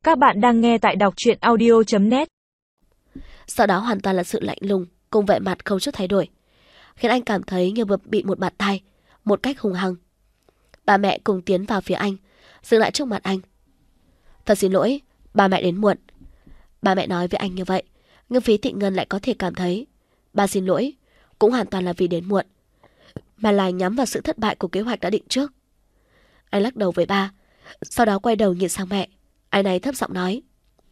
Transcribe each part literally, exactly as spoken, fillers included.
Các bạn đang nghe tại đọc truyện audio chấm net. Sau đó hoàn toàn là sự lạnh lùng cùng vẻ mặt không chút thay đổi, khiến anh cảm thấy như vừa bị một bạt tai một cách hung hăng. Ba mẹ cùng tiến vào phía anh, dừng lại trước mặt anh. Thật xin lỗi, ba mẹ đến muộn. Ba mẹ nói với anh như vậy, nhưng Phí Thị Ngân lại có thể cảm thấy ba xin lỗi cũng hoàn toàn là vì đến muộn, mà là nhắm vào sự thất bại của kế hoạch đã định trước. Anh lắc đầu với ba, sau đó quay đầu nhìn sang mẹ. Anh ấy thấp giọng nói: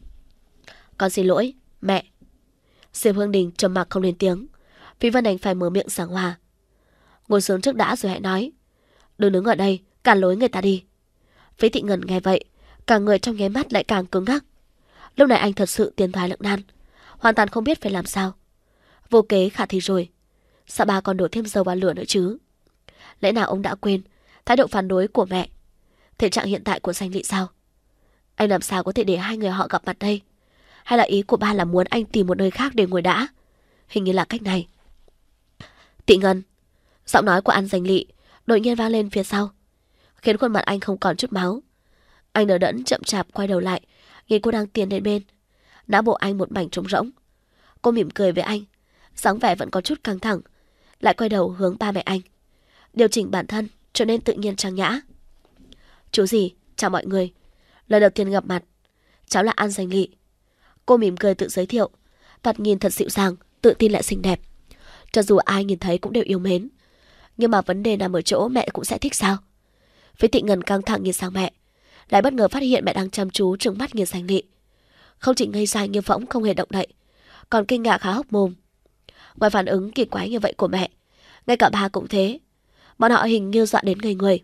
Con xin lỗi, mẹ. Diệp Hương Đình trầm mặc không lên tiếng. Phí Vân Anh phải mở miệng giảng hòa: Ngồi xuống trước đã rồi hãy nói. Đừng đứng ở đây cản lối người ta đi. Phí Thị Ngân nghe vậy, cả người trong nháy mắt lại càng cứng ngắc. Lúc này anh thật sự tiến thoái lưỡng nan, hoàn toàn không biết phải làm sao. Vô kế khả thi rồi, sao ba còn đổ thêm dầu vào lửa nữa chứ? Lẽ nào ông đã quên thái độ phản đối của mẹ, thể trạng hiện tại của Danh Lị sao? Anh làm sao có thể để hai người họ gặp mặt đây? Hay là ý của ba là muốn anh tìm một nơi khác để ngồi đã? Hình như là cách này. Thị Ngân, giọng nói của An Danh Lị đột nhiên vang lên phía sau, khiến khuôn mặt anh không còn chút máu. Anh đờ đẫn chậm chạp quay đầu lại, nhìn cô đang tiến đến bên. Não bộ anh một mảnh trống rỗng. Cô mỉm cười với anh, dáng vẻ vẫn có chút căng thẳng, lại quay đầu hướng ba mẹ anh, điều chỉnh bản thân trở nên tự nhiên trang nhã. Chú gì, chào mọi người. Lần đầu tiên gặp mặt, cháu là An Danh Lị. Cô mỉm cười tự giới thiệu, thoạt nhìn thật dịu dàng, tự tin lại xinh đẹp. Cho dù ai nhìn thấy cũng đều yêu mến. Nhưng mà vấn đề nằm ở chỗ mẹ cũng sẽ thích sao? Phí Thị Ngân căng thẳng nhìn sang mẹ, lại bất ngờ phát hiện mẹ đang chăm chú trừng mắt nhìn Danh Lị. Không chỉ ngây dại như võng không hề động đậy, còn kinh ngạc há hốc mồm. Ngoài phản ứng kỳ quái như vậy của mẹ, ngay cả ba cũng thế. Bọn họ hình như dọa đến ngây người.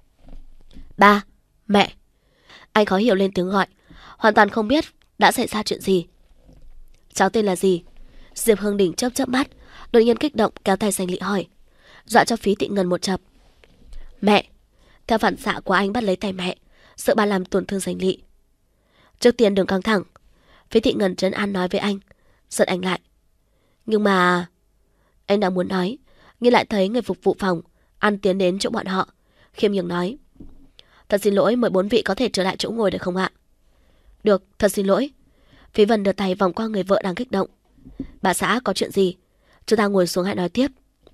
Ba, mẹ. Anh khó hiểu lên tiếng gọi, hoàn toàn không biết đã xảy ra chuyện gì. Cháu tên là gì? Diệp Hương Đình chớp chớp mắt, đột nhiên kích động kéo tay Danh Lị hỏi, dọa cho Phí Thị Ngân một chập. Mẹ. Theo phản xạ của anh bắt lấy tay mẹ, sợ bà làm tổn thương Danh Lị. Trước tiên đừng căng thẳng, Phí Thị Ngân trấn an nói với anh, giật anh lại. Nhưng mà... Anh đang muốn nói, nhưng lại thấy người phục vụ phòng An tiến đến chỗ bọn họ, khiêm nhường nói: Thật xin lỗi, mời bốn vị có thể trở lại chỗ ngồi được không ạ? Được, thật xin lỗi. Phí Vân đưa tay vòng qua người vợ đang kích động. Bà xã, có chuyện gì? Chúng ta ngồi xuống hãy nói tiếp.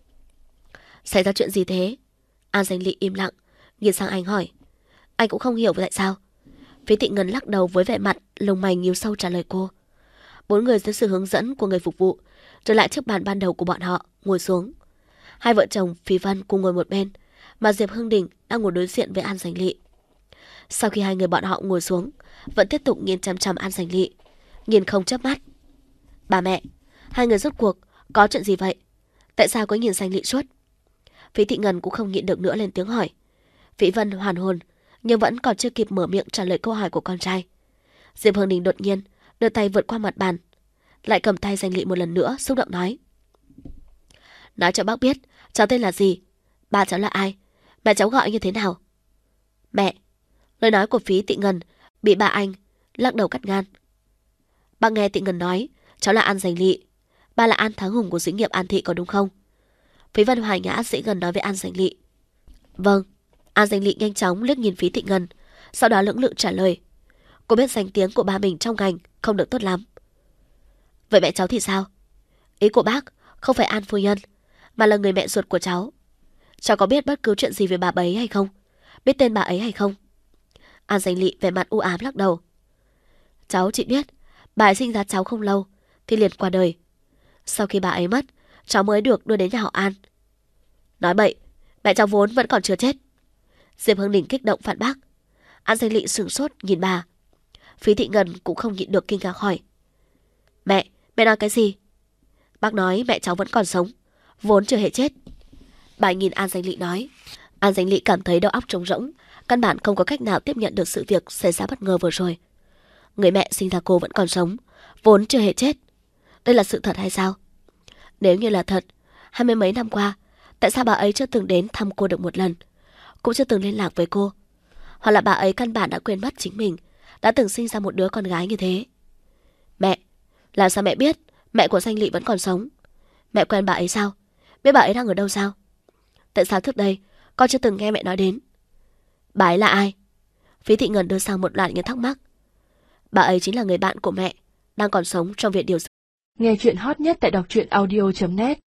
Xảy ra chuyện gì thế? An Danh Lị im lặng, nhìn sang anh hỏi. Anh cũng không hiểu tại sao. Phí Thị Ngân lắc đầu với vẻ mặt lông mày nhíu sâu trả lời cô. Bốn người dưới sự hướng dẫn của người phục vụ trở lại trước bàn ban đầu của bọn họ, ngồi xuống. Hai vợ chồng Phí Vân cùng ngồi một bên, mà Diệp Hương Đình đang ngồi đối diện với An Danh Lị. Sau khi hai người bọn họ ngồi xuống, vẫn tiếp tục nhìn chăm chăm An Danh Lị, nhìn không chớp mắt. Bà mẹ, hai người rốt cuộc có chuyện gì vậy? Tại sao có nhìn Danh Lị suốt? Phí Thị Ngân cũng không nhịn được nữa lên tiếng hỏi. Phí Vân hoàn hồn, nhưng vẫn còn chưa kịp mở miệng trả lời câu hỏi của con trai. Diệp Hương Đình đột nhiên đưa tay vượt qua mặt bàn, lại cầm tay Danh Lị một lần nữa, xúc động nói: Nói cho bác biết cháu tên là gì, ba cháu là ai, mẹ cháu gọi như thế nào? Mẹ. Lời nói của Phí Thị Ngân bị bà anh lắc đầu cắt ngang. Bác nghe Thị Ngân nói cháu là An Danh Lị, ba là An Thắng Hùng của xí nghiệp An Thị có đúng không? Phí Vân Hoài Nhã dễ gần nói với An Danh Lị. Vâng. An Danh Lị nhanh chóng liếc nhìn Phí Thị Ngân, sau đó lưỡng lự trả lời. Cô biết danh tiếng của ba mình trong ngành không được tốt lắm. Vậy mẹ cháu thì sao? Ý của bác không phải An phu nhân, mà là người mẹ ruột của cháu. Cháu có biết bất cứ chuyện gì về bà ấy hay không? Biết tên bà ấy hay không? An Danh Lị vẻ mặt u ám lắc đầu. Cháu chỉ biết bà ấy sinh ra cháu không lâu thì liền qua đời. Sau khi bà ấy mất, cháu mới được đưa đến nhà họ An. Nói bậy, mẹ cháu vốn vẫn còn chưa chết. Diệp Hương Đình kích động phản bác. An Danh Lị sửng sốt nhìn bà. Phí Thị Ngân cũng không nhịn được kinh ngạc hỏi. Mẹ, mẹ nói cái gì? Bác nói mẹ cháu vẫn còn sống, vốn chưa hề chết. Bà nhìn An Danh Lị nói. An Danh Lị cảm thấy đầu óc trống rỗng, căn bản không có cách nào tiếp nhận được sự việc xảy ra bất ngờ vừa rồi. Người mẹ sinh ra cô vẫn còn sống, vốn chưa hề chết. Đây là sự thật hay sao? Nếu như là thật, hai mươi mấy năm qua, tại sao bà ấy chưa từng đến thăm cô được một lần, cũng chưa từng liên lạc với cô? Hoặc là bà ấy căn bản đã quên mất chính mình đã từng sinh ra một đứa con gái như thế? Mẹ, làm sao mẹ biết mẹ của Danh Lị vẫn còn sống? Mẹ quen bà ấy sao? Biết bà ấy đang ở đâu sao? Tại sao trước đây con chưa từng nghe mẹ nói đến? Bà ấy là ai? Phí Thị Ngân đưa sang một loạt những thắc mắc. Bà ấy chính là người bạn của mẹ, đang còn sống trong viện điều dưỡng. Nghe chuyện hot nhất tại đọc truyện audio chấm net.